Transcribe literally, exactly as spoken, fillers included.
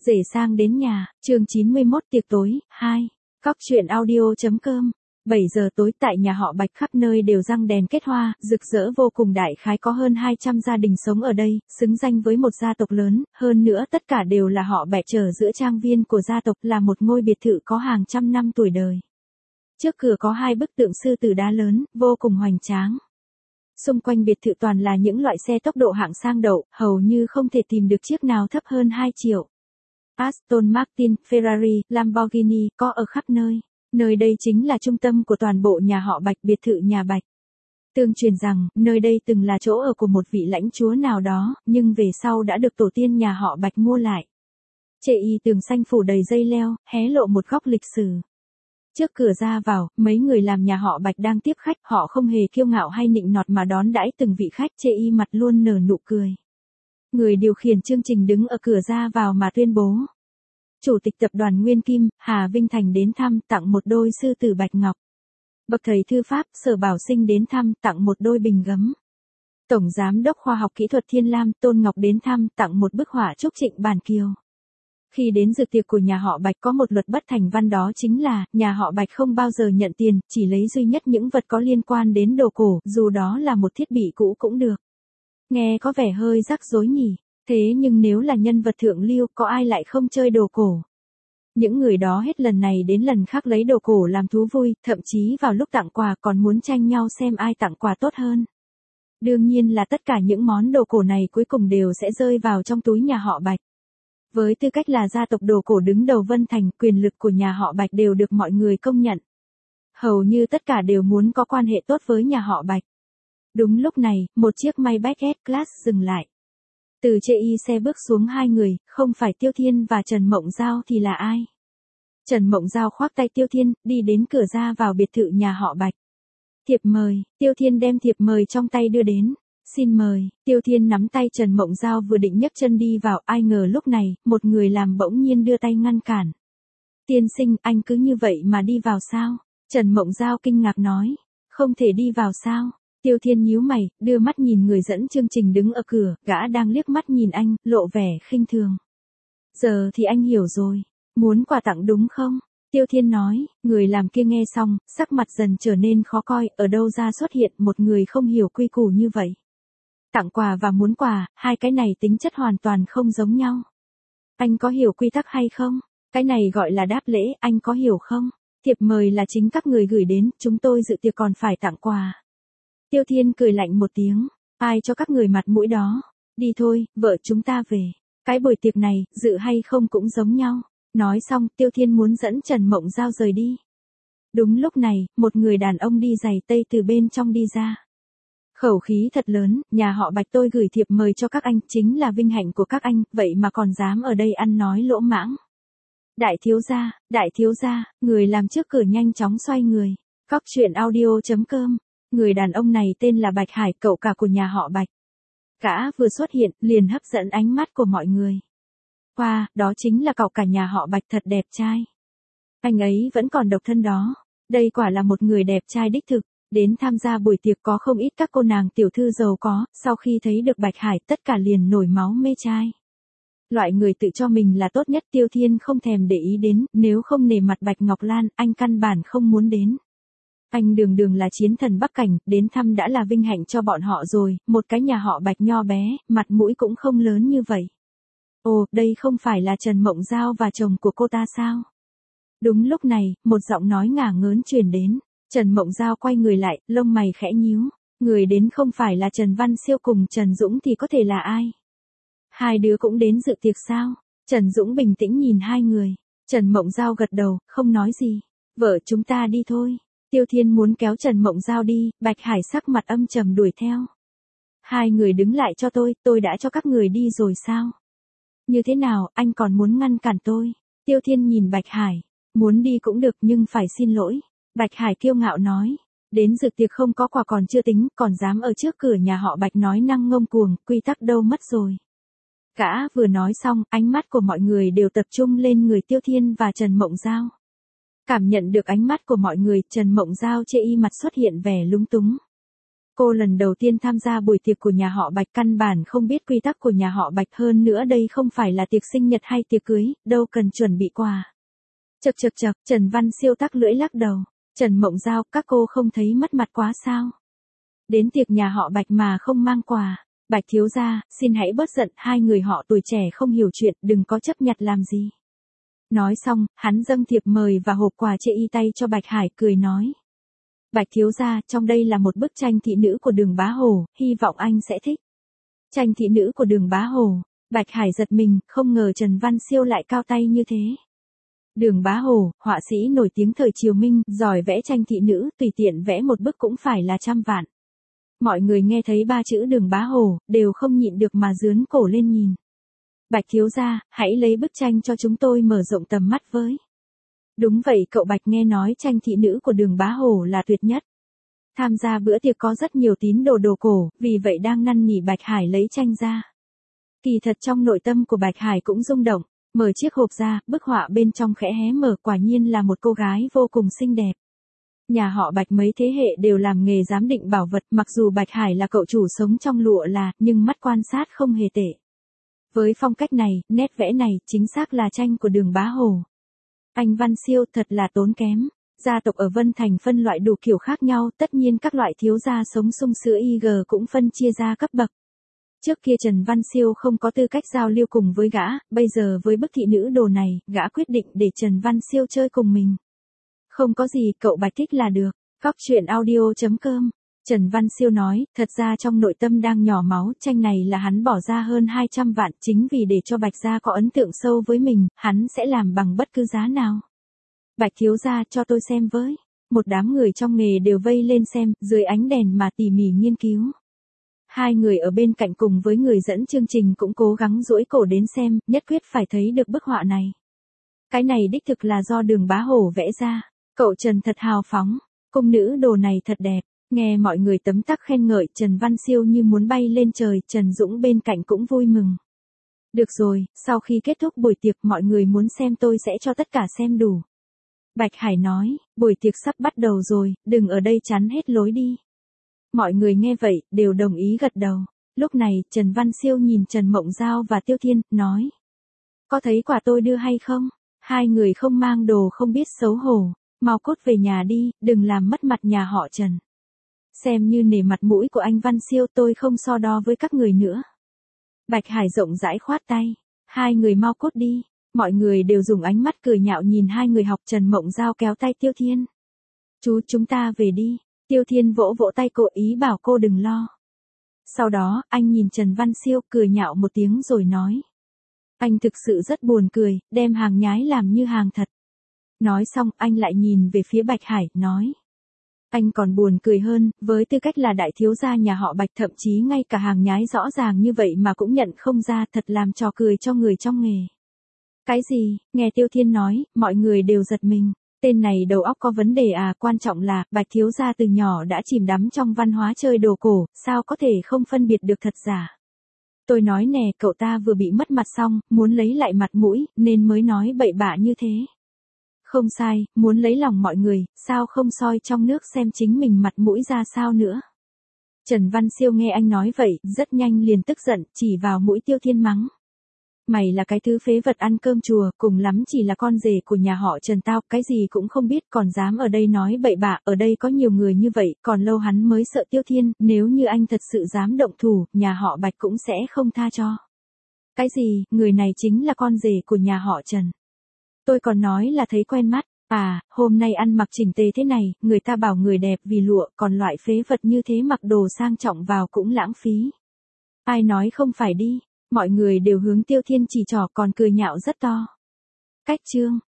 Rể sang đến nhà, chương chín mươi mốt tiệc tối, hai. Cóc truyện audio.com. bảy giờ tối tại nhà họ Bạch khắp nơi đều răng đèn kết hoa, rực rỡ vô cùng, đại khái có hơn hai trăm gia đình sống ở đây, xứng danh với một gia tộc lớn, hơn nữa tất cả đều là họ Bạch chờ giữa trang viên của gia tộc, là một ngôi biệt thự có hàng trăm năm tuổi đời. Trước cửa có hai bức tượng sư tử đá lớn, vô cùng hoành tráng. Xung quanh biệt thự toàn là những loại xe tốc độ hạng sang đậu, hầu như không thể tìm được chiếc nào thấp hơn hai triệu. Aston Martin, Ferrari, Lamborghini có ở khắp nơi. Nơi đây chính là trung tâm của toàn bộ nhà họ Bạch, biệt thự nhà Bạch. Tương truyền rằng, nơi đây từng là chỗ ở của một vị lãnh chúa nào đó, nhưng về sau đã được tổ tiên nhà họ Bạch mua lại. Chệ y tường xanh phủ đầy dây leo, hé lộ một góc lịch sử. Trước cửa ra vào, mấy người làm nhà họ Bạch đang tiếp khách, họ không hề kiêu ngạo hay nịnh nọt mà đón đãi từng vị khách, Chệ y mặt luôn nở nụ cười. Người điều khiển chương trình đứng ở cửa ra vào mà tuyên bố. Chủ tịch tập đoàn Nguyên Kim, Hà Vinh Thành đến thăm, tặng một đôi sư tử bạch ngọc. Bậc thầy thư pháp, Sở Bảo Sinh đến thăm, tặng một đôi bình gấm. Tổng giám đốc khoa học kỹ thuật Thiên Lam, Tôn Ngọc đến thăm, tặng một bức họa Trúc Trịnh Bản Kiều. Khi đến dự tiệc của nhà họ Bạch có một luật bất thành văn, đó chính là, nhà họ Bạch không bao giờ nhận tiền, chỉ lấy duy nhất những vật có liên quan đến đồ cổ, dù đó là một thiết bị cũ cũng được. Nghe có vẻ hơi rắc rối nhỉ, thế nhưng nếu là nhân vật thượng lưu, có ai lại không chơi đồ cổ. Những người đó hết lần này đến lần khác lấy đồ cổ làm thú vui, thậm chí vào lúc tặng quà còn muốn tranh nhau xem ai tặng quà tốt hơn. Đương nhiên là tất cả những món đồ cổ này cuối cùng đều sẽ rơi vào trong túi nhà họ Bạch. Với tư cách là gia tộc đồ cổ đứng đầu Vân Thành, quyền lực của nhà họ Bạch đều được mọi người công nhận. Hầu như tất cả đều muốn có quan hệ tốt với nhà họ Bạch. Đúng lúc này, một chiếc Maybach S-Class dừng lại. Từ Chệ y xe bước xuống hai người, không phải Tiêu Thiên và Trần Mộng Giao thì là ai? Trần Mộng Giao khoác tay Tiêu Thiên, đi đến cửa ra vào biệt thự nhà họ Bạch. Thiệp mời, Tiêu Thiên đem thiệp mời trong tay đưa đến. Xin mời, Tiêu Thiên nắm tay Trần Mộng Giao vừa định nhấc chân đi vào, ai ngờ lúc này, một người làm bỗng nhiên đưa tay ngăn cản. Tiên sinh, anh cứ như vậy mà đi vào sao? Trần Mộng Giao kinh ngạc nói. Không thể đi vào sao? Tiêu Thiên nhíu mày, đưa mắt nhìn người dẫn chương trình đứng ở cửa, gã đang liếc mắt nhìn anh, lộ vẻ khinh thường. Giờ thì anh hiểu rồi, muốn quà tặng đúng không? Tiêu Thiên nói, người làm kia nghe xong, sắc mặt dần trở nên khó coi, ở đâu ra xuất hiện một người không hiểu quy củ như vậy. Tặng quà và muốn quà, hai cái này tính chất hoàn toàn không giống nhau. Anh có hiểu quy tắc hay không? Cái này gọi là đáp lễ, anh có hiểu không? Thiệp mời là chính các người gửi đến, chúng tôi dự tiệc còn phải tặng quà. Tiêu Thiên cười lạnh một tiếng, ai cho các người mặt mũi đó? Đi thôi, vợ chúng ta về. Cái buổi tiệc này, dự hay không cũng giống nhau. Nói xong, Tiêu Thiên muốn dẫn Trần Mộng Giao rời đi. Đúng lúc này, một người đàn ông đi giày tây từ bên trong đi ra. Khẩu khí thật lớn, nhà họ Bạch tôi gửi thiệp mời cho các anh, chính là vinh hạnh của các anh, vậy mà còn dám ở đây ăn nói lỗ mãng. Đại thiếu gia, đại thiếu gia, người làm trước cửa nhanh chóng xoay người. Cóc truyện audio.com. Người đàn ông này tên là Bạch Hải, cậu cả của nhà họ Bạch. Gã vừa xuất hiện, liền hấp dẫn ánh mắt của mọi người. Wow, đó chính là cậu cả nhà họ Bạch, thật đẹp trai. Anh ấy vẫn còn độc thân đó. Đây quả là một người đẹp trai đích thực. Đến tham gia buổi tiệc có không ít các cô nàng tiểu thư giàu có, sau khi thấy được Bạch Hải tất cả liền nổi máu mê trai. Loại người tự cho mình là tốt nhất Tiêu Thiên không thèm để ý đến, nếu không nể mặt Bạch Ngọc Lan, anh căn bản không muốn đến. Anh đường đường là chiến thần Bắc Cảnh, đến thăm đã là vinh hạnh cho bọn họ rồi, một cái nhà họ Bạch nho bé, mặt mũi cũng không lớn như vậy. Ồ, đây không phải là Trần Mộng Giao và chồng của cô ta sao? Đúng lúc này, một giọng nói ngả ngớn truyền đến. Trần Mộng Giao quay người lại, lông mày khẽ nhíu. Người đến không phải là Trần Văn Siêu cùng Trần Dũng thì có thể là ai? Hai đứa cũng đến dự tiệc sao? Trần Dũng bình tĩnh nhìn hai người. Trần Mộng Giao gật đầu, không nói gì. Vợ chúng ta đi thôi. Tiêu Thiên muốn kéo Trần Mộng Giao đi, Bạch Hải sắc mặt âm trầm đuổi theo. Hai người đứng lại cho tôi, tôi đã cho các người đi rồi sao? Như thế nào, anh còn muốn ngăn cản tôi? Tiêu Thiên nhìn Bạch Hải. Muốn đi cũng được nhưng phải xin lỗi. Bạch Hải kiêu ngạo nói. Đến dự tiệc không có quà còn chưa tính, còn dám ở trước cửa nhà họ Bạch nói năng ngông cuồng, quy tắc đâu mất rồi. Gã vừa nói xong, ánh mắt của mọi người đều tập trung lên người Tiêu Thiên và Trần Mộng Giao. Cảm nhận được ánh mắt của mọi người, Trần Mộng Giao chê y mặt xuất hiện vẻ lúng túng. Cô lần đầu tiên tham gia buổi tiệc của nhà họ Bạch, căn bản không biết quy tắc của nhà họ Bạch, hơn nữa đây không phải là tiệc sinh nhật hay tiệc cưới, đâu cần chuẩn bị quà. Chậc chậc chậc, Trần Văn Siêu tắc lưỡi lắc đầu. Trần Mộng Giao, các cô không thấy mất mặt quá sao? Đến tiệc nhà họ Bạch mà không mang quà. Bạch thiếu gia, xin hãy bớt giận, hai người họ tuổi trẻ không hiểu chuyện, đừng có chấp nhặt làm gì. Nói xong, hắn dâng thiệp mời và hộp quà chê y tay cho Bạch Hải, cười nói. Bạch thiếu gia, trong đây là một bức tranh thị nữ của Đường Bá Hồ, hy vọng anh sẽ thích. Tranh thị nữ của Đường Bá Hồ. Bạch Hải giật mình, không ngờ Trần Văn Siêu lại cao tay như thế. Đường Bá Hồ, họa sĩ nổi tiếng thời triều Minh, giỏi vẽ tranh thị nữ, tùy tiện vẽ một bức cũng phải là trăm vạn. Mọi người nghe thấy ba chữ Đường Bá Hồ, đều không nhịn được mà dướn cổ lên nhìn. Bạch thiếu gia, hãy lấy bức tranh cho chúng tôi mở rộng tầm mắt với. Đúng vậy, cậu Bạch, nghe nói tranh thị nữ của Đường Bá Hồ là tuyệt nhất. Tham gia bữa tiệc có rất nhiều tín đồ đồ cổ, vì vậy đang năn nỉ Bạch Hải lấy tranh ra. Kỳ thật trong nội tâm của Bạch Hải cũng rung động, mở chiếc hộp ra, bức họa bên trong khẽ hé mở, quả nhiên là một cô gái vô cùng xinh đẹp. Nhà họ Bạch mấy thế hệ đều làm nghề giám định bảo vật, mặc dù Bạch Hải là cậu chủ sống trong lụa là, nhưng mắt quan sát không hề tệ. Với phong cách này, nét vẽ này, chính xác là tranh của Đường Bá Hồ. Anh Văn Siêu thật là tốn kém. Gia tộc ở Vân Thành phân loại đủ kiểu khác nhau, tất nhiên các loại thiếu gia sống sung sữa i giê cũng phân chia ra cấp bậc. Trước kia Trần Văn Siêu không có tư cách giao lưu cùng với gã, bây giờ với bức thị nữ đồ này, gã quyết định để Trần Văn Siêu chơi cùng mình. Không có gì, cậu Bạch thích là được. Góc truyện audio chấm com. Trần Văn Siêu nói, thật ra trong nội tâm đang nhỏ máu, tranh này là hắn bỏ ra hơn hai trăm vạn, chính vì để cho Bạch gia có ấn tượng sâu với mình, hắn sẽ làm bằng bất cứ giá nào. Bạch thiếu gia, cho tôi xem với. Một đám người trong nghề đều vây lên xem, dưới ánh đèn mà tỉ mỉ nghiên cứu. Hai người ở bên cạnh cùng với người dẫn chương trình cũng cố gắng duỗi cổ đến xem, nhất quyết phải thấy được bức họa này. Cái này đích thực là do Đường Bá Hồ vẽ ra. Cậu Trần thật hào phóng, cung nữ đồ này thật đẹp. Nghe mọi người tấm tắc khen ngợi, Trần Văn Siêu như muốn bay lên trời, Trần Dũng bên cạnh cũng vui mừng. Được rồi, sau khi kết thúc buổi tiệc mọi người muốn xem tôi sẽ cho tất cả xem đủ. Bạch Hải nói, buổi tiệc sắp bắt đầu rồi, đừng ở đây chắn hết lối đi. Mọi người nghe vậy, đều đồng ý gật đầu. Lúc này, Trần Văn Siêu nhìn Trần Mộng Giao và Tiêu Thiên, nói. Có thấy quà tôi đưa hay không? Hai người không mang đồ không biết xấu hổ. Mau cút về nhà đi, đừng làm mất mặt nhà họ Trần. Xem như nể mặt mũi của anh Văn Siêu, tôi không so đo với các người nữa. Bạch Hải rộng rãi khoát tay. Hai người mau cút đi. Mọi người đều dùng ánh mắt cười nhạo nhìn hai người học. Trần Mộng Giao kéo tay Tiêu Thiên. Chú, chúng ta về đi. Tiêu Thiên vỗ vỗ tay cô, ý bảo cô đừng lo. Sau đó, anh nhìn Trần Văn Siêu cười nhạo một tiếng rồi nói. Anh thực sự rất buồn cười, đem hàng nhái làm như hàng thật. Nói xong, anh lại nhìn về phía Bạch Hải, nói. Anh còn buồn cười hơn, với tư cách là đại thiếu gia nhà họ Bạch, thậm chí ngay cả hàng nhái rõ ràng như vậy mà cũng nhận không ra, thật làm trò cười cho người trong nghề. Cái gì? Nghe Tiêu Thiên nói, mọi người đều giật mình. Tên này đầu óc có vấn đề à, quan trọng là, Bạch thiếu gia từ nhỏ đã chìm đắm trong văn hóa chơi đồ cổ, sao có thể không phân biệt được thật giả. Tôi nói nè, cậu ta vừa bị mất mặt xong, muốn lấy lại mặt mũi, nên mới nói bậy bạ như thế. Không sai, muốn lấy lòng mọi người, sao không soi trong nước xem chính mình mặt mũi ra sao nữa. Trần Văn Siêu nghe anh nói vậy, rất nhanh liền tức giận, chỉ vào mũi Tiêu Thiên mắng. Mày là cái thứ phế vật ăn cơm chùa, cùng lắm chỉ là con rể của nhà họ Trần tao, cái gì cũng không biết, còn dám ở đây nói bậy bạ, ở đây có nhiều người như vậy, còn lâu hắn mới sợ Tiêu Thiên, nếu như anh thật sự dám động thủ, nhà họ Bạch cũng sẽ không tha cho. Cái gì, người này chính là con rể của nhà họ Trần. Tôi còn nói là thấy quen mắt, à, hôm nay ăn mặc chỉnh tề thế này, người ta bảo người đẹp vì lụa, còn loại phế vật như thế mặc đồ sang trọng vào cũng lãng phí. Ai nói không phải đi. Mọi người đều hướng Tiêu Thiên chỉ trỏ, còn cười nhạo rất to. Cách chương